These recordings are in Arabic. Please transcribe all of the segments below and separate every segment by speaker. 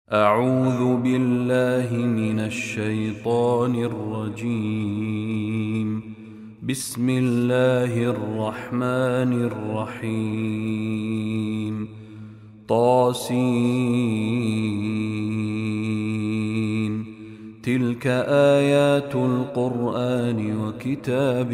Speaker 1: أعوذ بالله من الشيطان الرجيم. بسم الله الرحمن الرحيم. طاسين. تلك آيات القرآن وكتاب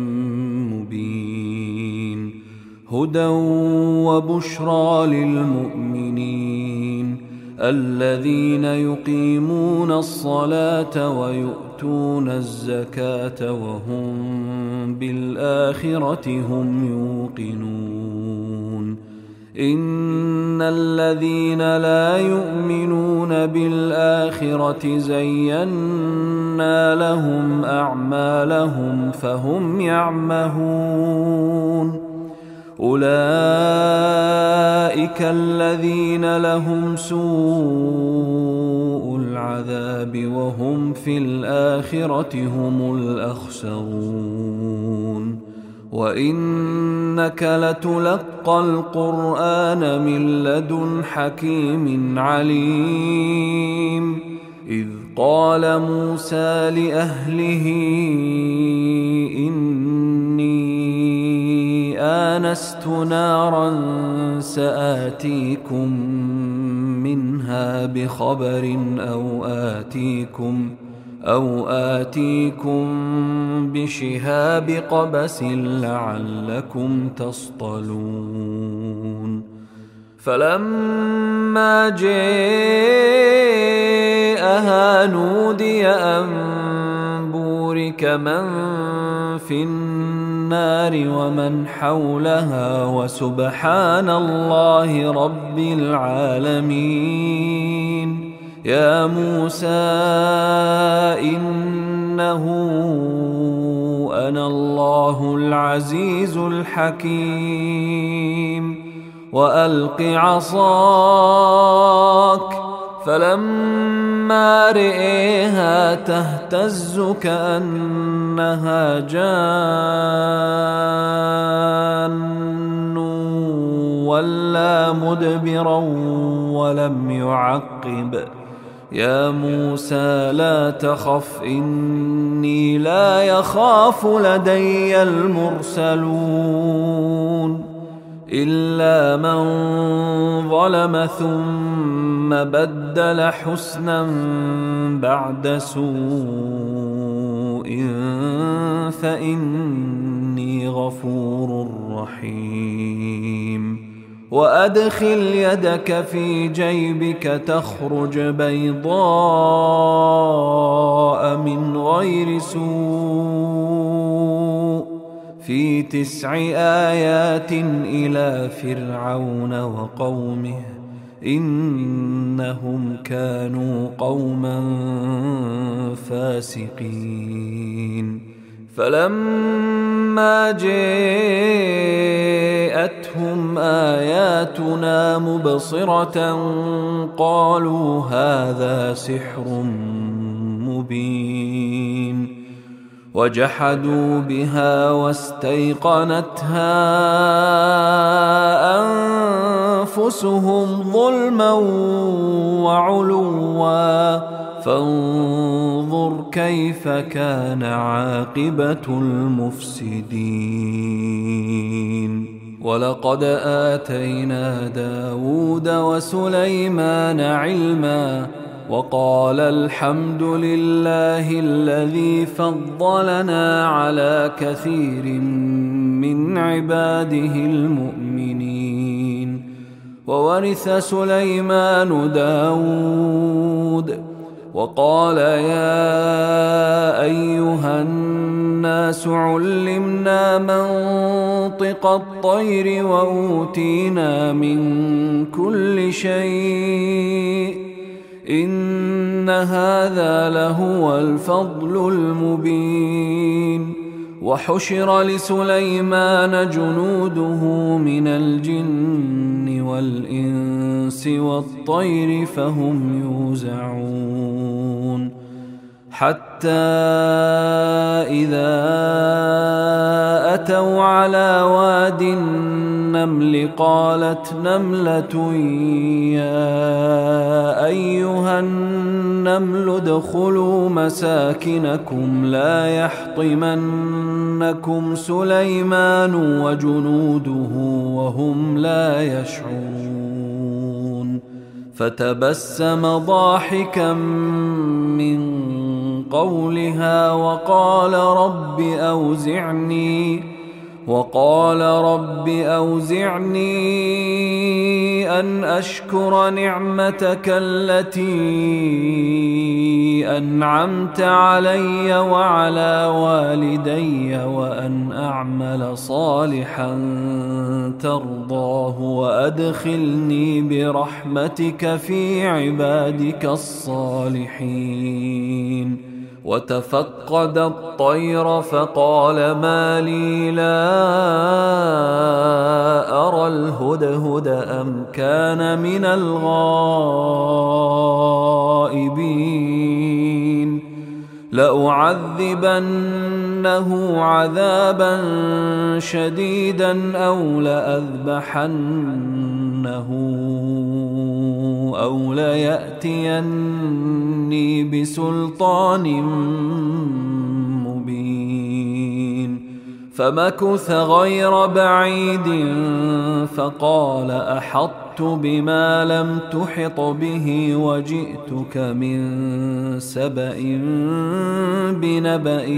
Speaker 1: مبين، هدى وبشرى للمؤمنين الذين يقيمون الصلاة ويؤتون الزكاة وهم بالآخرة هم يوقنون. إن الذين لا يؤمنون بالآخرة زينا لهم أعمالهم فهم يعمهون. أولئك الذين لهم سوء العذاب وهم في الآخرة هم الأخسرون. وإنك لتلقى القرآن من لدن حكيم عليم. إذ قال موسى لأهله إني آنست نارا سآتيكم منها بخبر أو آتيكم بشهاب قبس لعلكم تصطلون. فلما جاءها نودي أن بورك من في النار ومن حولها وسبحان الله رب العالمين. يا موسى إنه أنا الله العزيز الحكيم. وألق عصاك. فلما رئيها تهتز كأنها جان ولا مدبرا ولم يعقب. يا موسى لا تخف إني لا يخاف لدي المرسلون إلا من ظلم ثم بدل حسنا بعد سوء فإني غفور رحيم. وأدخل يدك في جيبك تخرج بيضاء من غير سوء في 9 آيات إلى فرعون وقومه إنهم كانوا قوما فاسقين. فلما جاءتهم آياتنا مبصرة قالوا هذا سحر مبين. وجحدوا بها واستيقنتها أنفسهم ظلما وعلوا فانظر كيف كان عاقبة المفسدين. ولقد آتينا داود وسليمان علما وقال الحمد لله الذي فضلنا على كثير من عباده المؤمنين. وورث سليمان داود وقال يا أيها الناس علمنا منطق الطير وأوتينا من كل شيء إن هذا لهو الفضل المبين. وحشر لسليمان جنوده من الجن والإنس والطير فهم يوزعون حتى إذا أتوا على واد النمل قالت نملة يا أيها النمل ادخلوا مساكنكم لا يحطمنكم سليمان وجنوده وهم لا يشعرون فتبسم ضاحكا من قولها وقال رب أوزعني أن أشكر نعمتك التي أنعمت علي وعلى والدي وأن أعمل صالحا ترضاه وأدخلني برحمتك في عبادك الصالحين. وتفقد الطير فقال ما لي لا أرى الهدهد أم كان من الغائبين لأعذبنه عذابا شديدا أو لأذبحنه أو ليأتيني بسلطان مبين. فمكث غير بعيد فقال أحطت بما لم تحط به وجئتك من سبأ بنبأ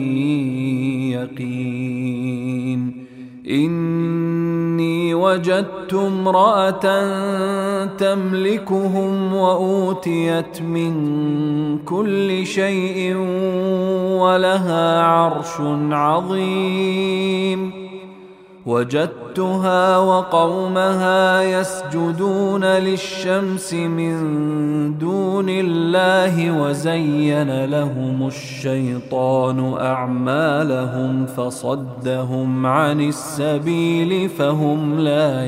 Speaker 1: يقين. إني وجدت امرأة تملكهم وأوتيت من كل شيء ولها عرش عظيم. وجدتها وقومها يسجدون للشمس من دون الله وزين لهم الشيطان أعمالهم فصدهم عن السبيل فهم لا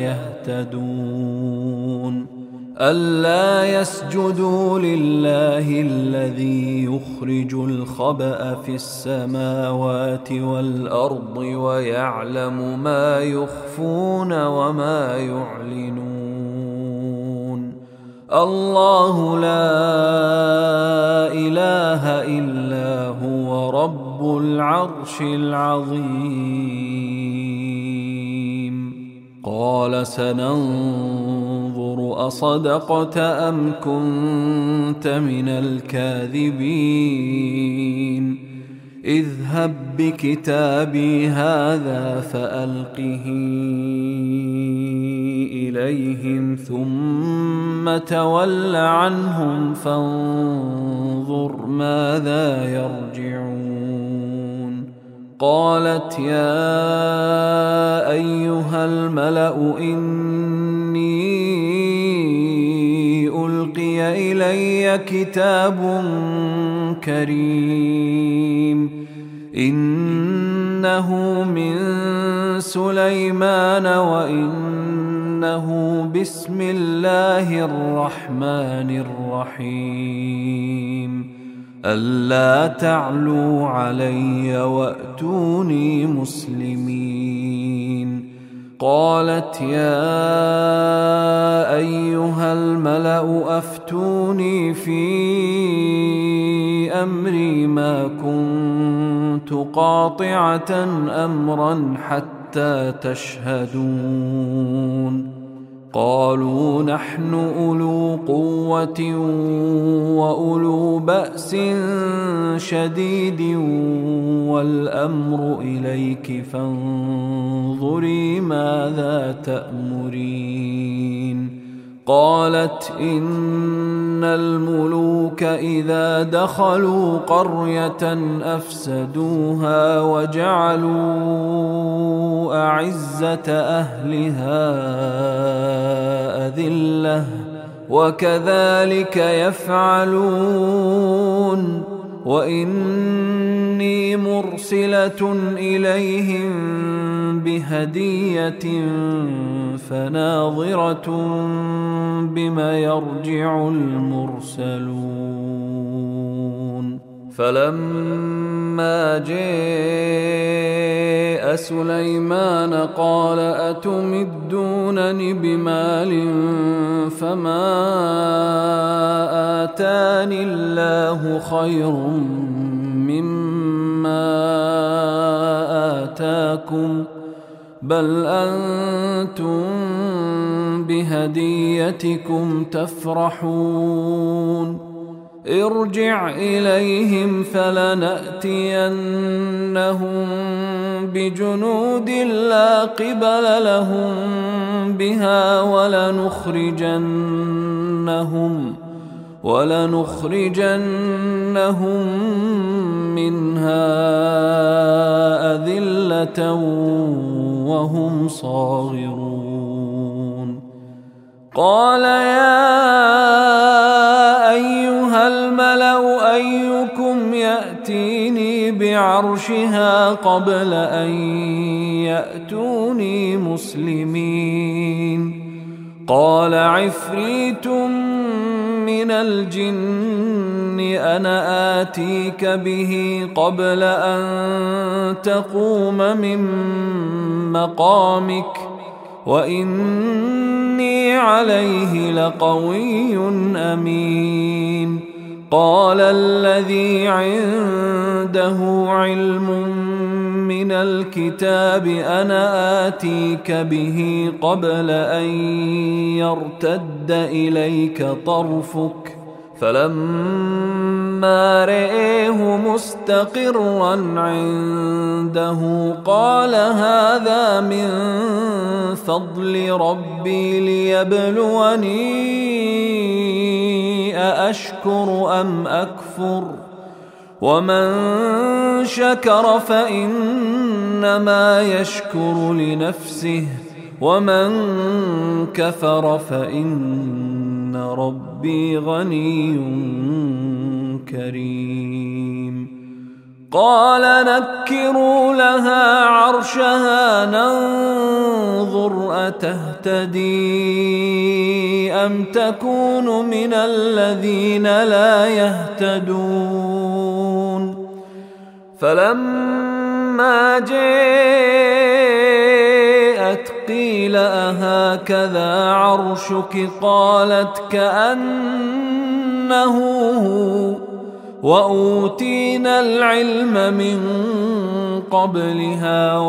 Speaker 1: يهتدون. ألا يسجدوا لله الذي يخرج الخبأ في السماوات والأرض ويعلم ما يخفون وما يعلنون. الله لا إله إلا هو رب العرش العظيم. قال سننظر أصدقت أم كنت من الكاذبين. اذهب بكتابي هذا فألقه إليهم ثم تول عنهم فانظر ماذا يرجعون. قالت يا أيها الملأ إني ألقي إلي كتاب كريم إنه من سليمان وإنه بسم الله الرحمن الرحيم. ألا تعلوا علي وأتوني مسلمين. قالت يا أيها الملأ أفتوني في أمري ما كنت قاطعة أمرا حتى تشهدون. قالوا نحن أولو قوة وأولو بأس شديد والأمر إليك فانظري ماذا تأمرين. قالت إن الملوك إذا دخلوا قرية أفسدوها وجعلوا أعزة أهلها أذلة وكذلك يفعلون. وإني مرسلة إليهم بهدية فناظرة بما يرجع المرسلون. فلما جاء سليمان قال أتمدونني بمال فما آتاني الله خير مما آتاكم بل أنتم بهديتكم تفرحون ارجع إليهم فلنأتينهم بجنود لا قبل لهم بها ولنخرجنهم منها أذلة وهم صاغرون قال يا أيها الملأ أيكم يأتيني بعرشها قبل أن يأتوني مسلمين قال عفريت من الجن أنا آتيك به قبل أن تقوم من مقامك وإني عليه لقوي أمين قال الذي عنده علم من الكتاب أنا آتيك به قبل أن يرتد إليك طرفك فلما رأيه مستقرا عنده قال هذا من فضل ربي ليبلوني أأشكر أم أكفر ومن شكر فإنما يشكر لنفسه ومن كفر فإن ربي غني كريم قال نكروا لها عرشها ننظر أتهتدي أم تكون من الذين لا يهتدون فلما جاءت قيل أهكذا عرشك قالت كأنه هو وأوتينا العلم من قبلها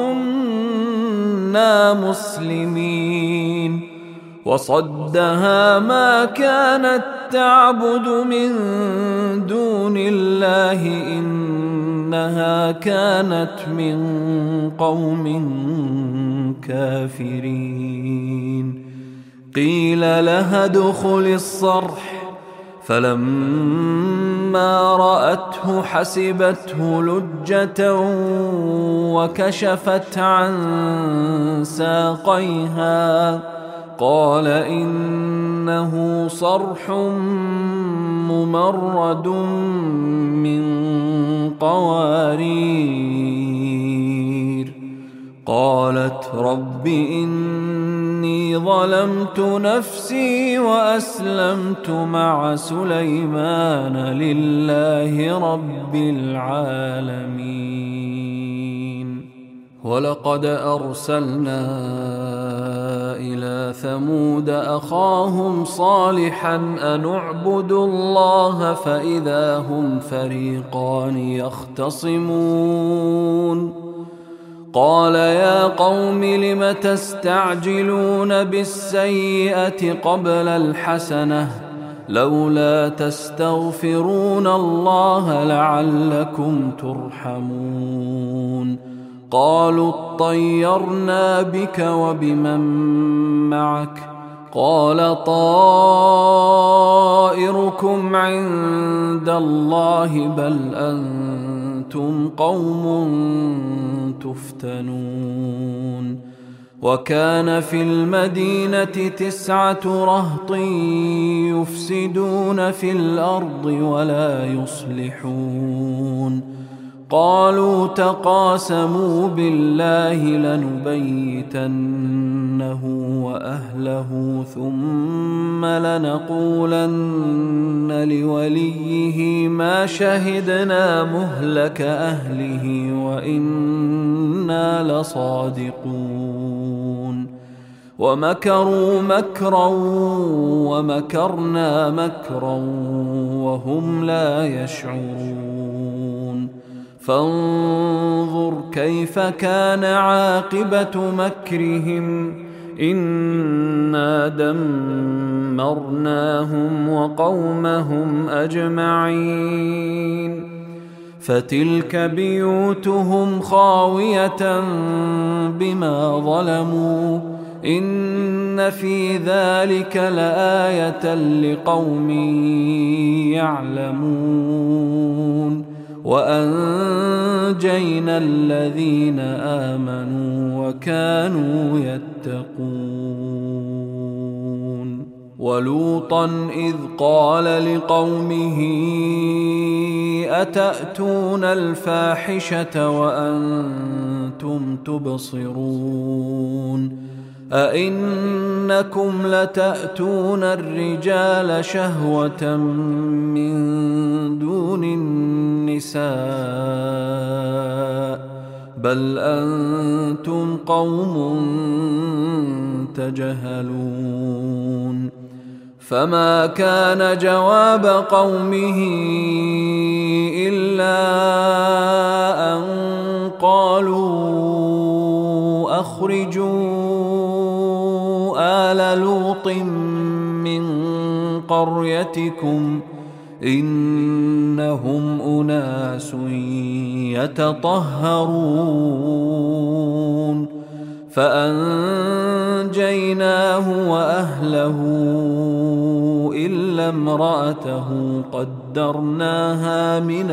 Speaker 1: وكنا مسلمين وصدها ما كانت تعبد من دون الله إنها كانت من قوم كافرين قيل لها ادخل الصرح فلما رأته حسبته لجة وكشفت عن ساقيها قال إنه صرح ممرد من قوارير قالت رب إني ظلمت نفسي وأسلمت مع سليمان لله رب العالمين ولقد أرسلنا إلى ثمود أخاهم صالحا أن اعبدوا الله فإذا هم فريقان يختصمون قال يا قوم لم تستعجلون بالسيئة قبل الحسنة لولا تستغفرون الله لعلكم ترحمون قالوا اطيرنا بك وبمن معك قال طائركم عند الله بل أنتم قوم تفتنون وكان في المدينة 9 رهط يفسدون في الأرض ولا يصلحون قالوا تقاسموا بالله لنبيتنه وأهله ثم لنقولن لوليه ما شهدنا مهلك أهله وإنا لصادقون ومكروا مكرا ومكرنا مكرا وهم لا يشعرون فانظر كيف كان عاقبة مكرهم إنا دمرناهم وقومهم أجمعين فتلك بيوتهم خاوية بما ظلموا إن في ذلك لآية لقوم يعلمون وأنجينا الذين آمنوا وكانوا يتقون ولوطا إذ قال لقومه أتأتون الفاحشة وأنتم تبصرون أئنكم لتأتون الرجال شهوة من دون النساء بل أنتم قوم تجهلون فما كان جواب قومه إلا أن قالوا أخرجوا آل لوط من قريتكم إنهم أناس يتطهرون فأنجيناه وأهله إلا امرأته قدرناها من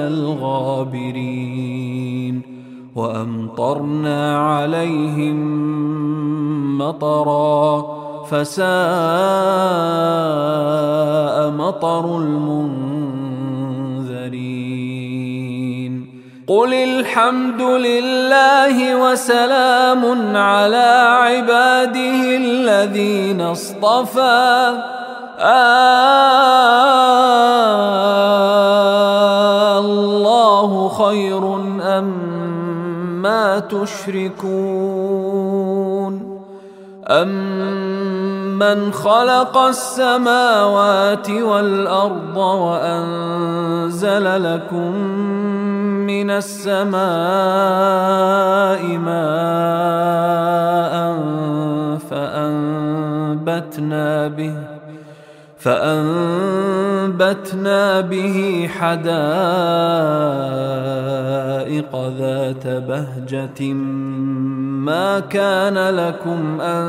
Speaker 1: الغابرين وأمطرنا عليهم مطرا فساء مطر المنذرين قل الحمد لله وسلام على عباده الذين اصطفى الله خير أما تشركون أمن خلق السماوات والأرض وأنزل لكم من السماء ماء فأنبتنا به حدائق ذات بهجة ما كان لكم أن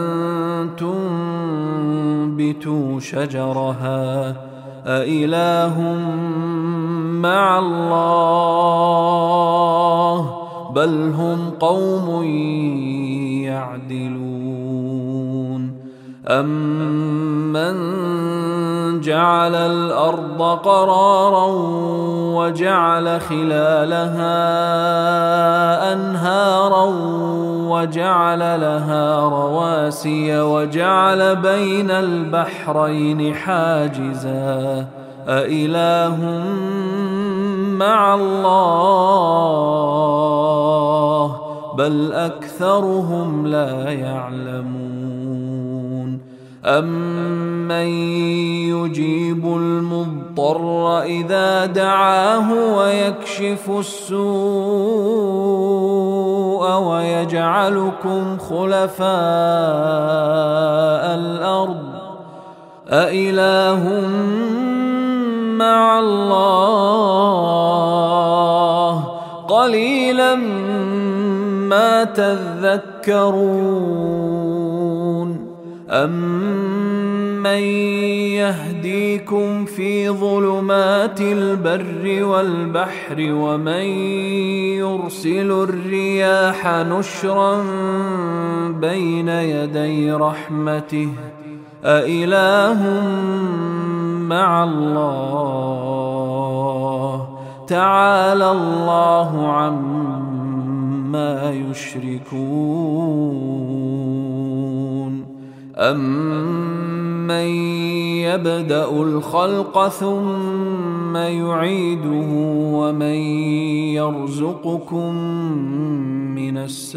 Speaker 1: تنبتوا شجرها أإله مع الله بل هم قوم يعدلون أمن جعل الأرض قرارا وجعل خلالها أنهارا وجعل لها رواسي وجعل بين البحرين حاجزا أإله مع الله بل أكثرهم لا يعلمون أمن يجيب المضطر إذا دعاه ويكشف السوء ويجعلكم خلفاء الأرض أإله مع الله قليلا ما تذكرون أمن يهديكم في ظلمات البر والبحر ومن يرسل الرياح نشرا بين يدي رحمته أإله مع الله فتعالى الله عما يشركون. أمن يبدأ الخلق ثم يعيده ومن يرزقكم من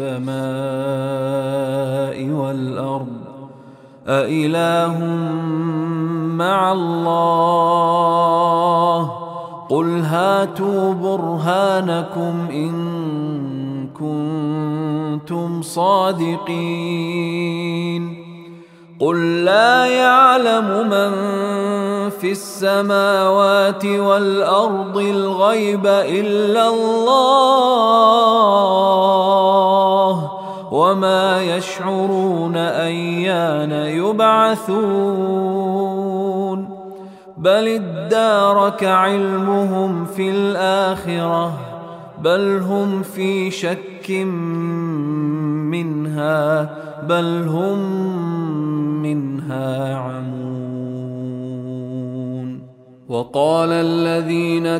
Speaker 1: السماء والأرض أإله مع الله قل هاتوا برهانكم إن كنتم صادقين. قل لا يعلم من في السماوات والأرض الغيب إلا الله وما يشعرون أيان يبعثون بل ادارك علمهم في الآخرة بل هم في شك منها بل هم منها عمون. وقال الذين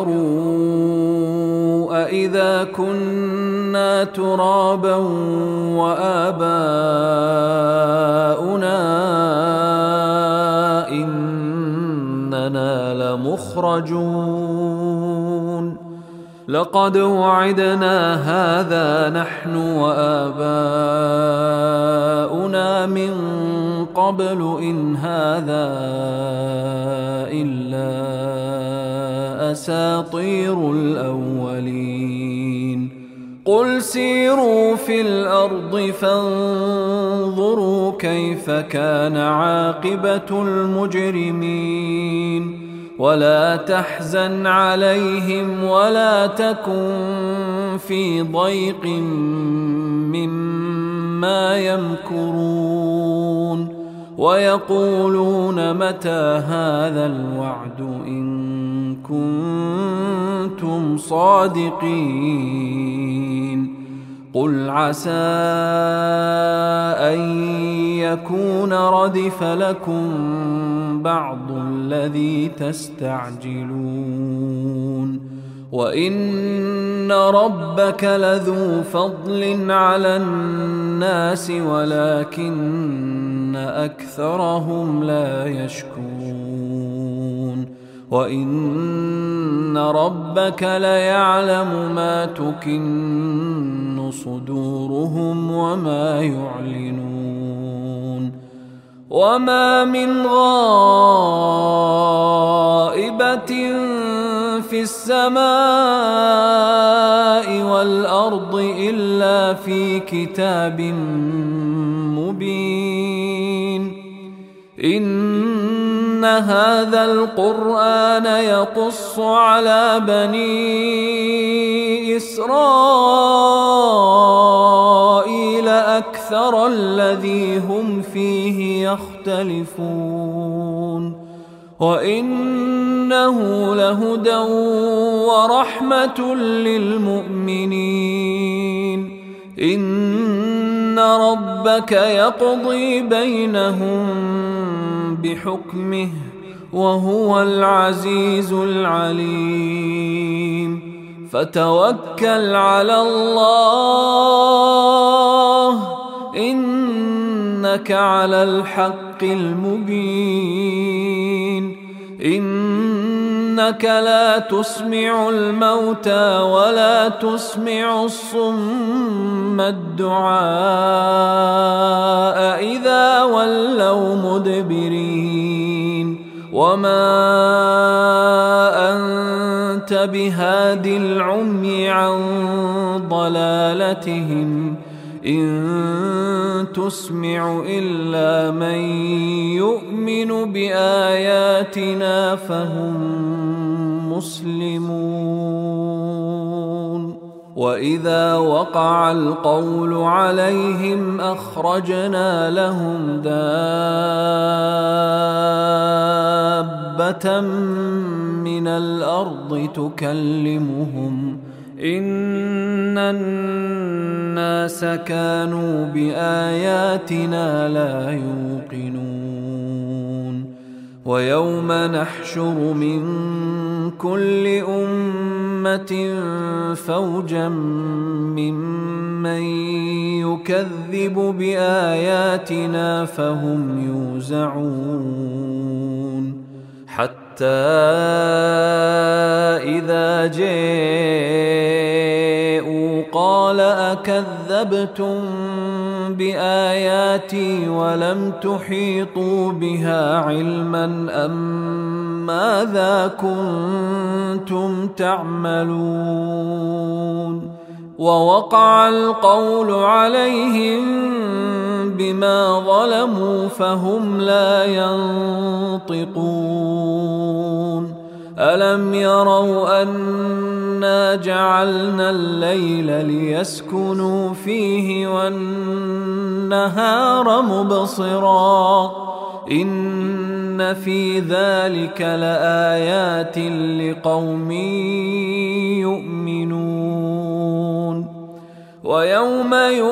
Speaker 1: كفروا أإذا كنا ترابا وآباؤنا إننا لمخرجون لقد وعدنا هذا نحن وآباؤنا من قبل إن هذا إلا أساطير الأولين. قل سيروا في الأرض فانظروا كيف كان عاقبة المجرمين. ولا تحزن عليهم ولا تكن في ضيق مما يمكرون ويقولون متى هذا الوعد إن كنتم صادقين. قل عسى أن يكون ردف لكم بعض الذي تستعجلون وإن ربك لذو فضل على الناس ولكن أكثرهم لا يشكرون. وإن ربك ليعلم ما تكن صدورهم وما يعلنون. وما من غائبة في السماء والأرض إلا في كتاب مبين. إن هذا القرآن يقص على بني إسرائيل أكثر الذي هم فيه يختلفون وإنه لهدى ورحمة للمؤمنين. إن ربك يقضي بينهم بحكمه وهو العزيز العليم. فتوكل على الله إنك على الحق المبين. إنك لا تسمع الموتى ولا تسمع الصم الدعاء إذا ولوا مدبرين. وما أنت بهاد العمي عن ضلالتهم إن تسمع إلا من يؤمن بآياتنا فهم مسلمون. وإذا وقع القول عليهم أخرجنا لهم دابة من الأرض تكلمهم إن الناس كانوا بآياتنا لا يوقنون. ويوم نحشر من كل أمة فوجا ممن يكذب بآياتنا فهم يوزعون حتى إذا جاءوا قال أكذبتم بآياتي ولم تحيطوا بها علما أم ماذا كنتم تعملون ووقع القول عليهم بما ظلموا فهم لا ينطقون ألم يروا أنا جعلنا الليل ليسكنوا فيه والنهار مبصرا إن في ذلك لآيات لقوم يؤمنون ويوم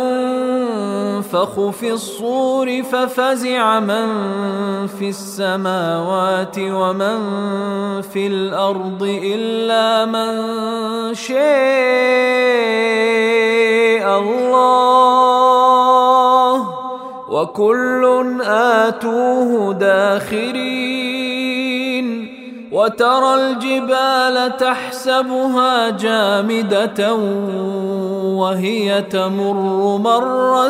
Speaker 1: ينفخ في الصور ففزع من في السماوات ومن في الأرض إلا من شاء الله وكل آتوه داخرين وترى الجبال تحسبها جامدة وهي تمر مر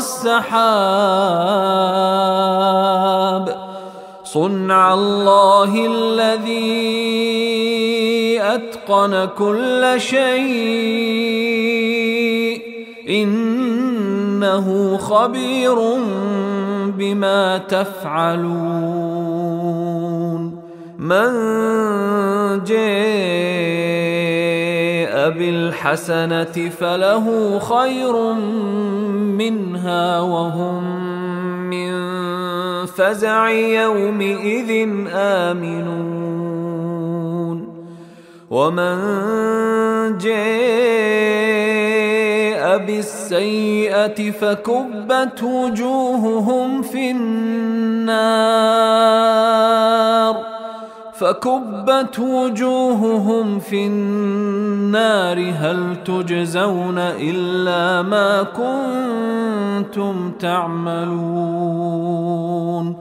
Speaker 1: السحاب صنع الله الذي أتقن كل شيء إنه خبير بما تفعلون من جاء بالحسنة فله خير منها وهم من فزع يومئذ آمنون ومن جاء بالسيئة فكبت وجوههم في النار هل تجزون إلا ما كنتم تعملون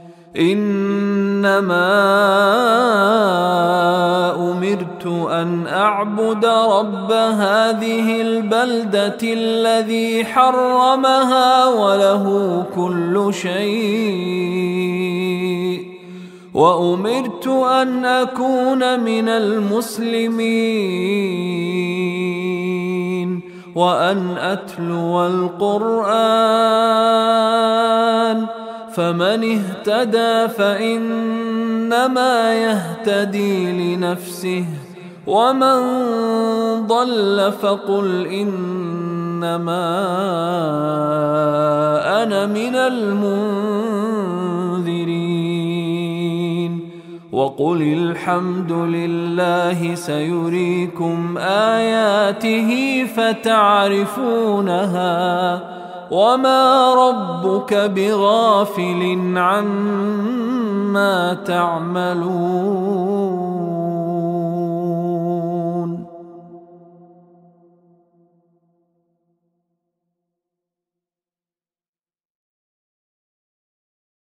Speaker 1: إنما أمرت أن أعبد رب هذه البلدة الذي حرمها وله كل شيء وأمرت أن أكون من المسلمين وأن أتلو القرآن فمن اهتدى فإنما يهتدي لنفسه ومن ضل فقل إنما أنا من المنذرين وقل الحمد لله سيريكم آياته فتعرفونها وما ربك بغافل عما تعملون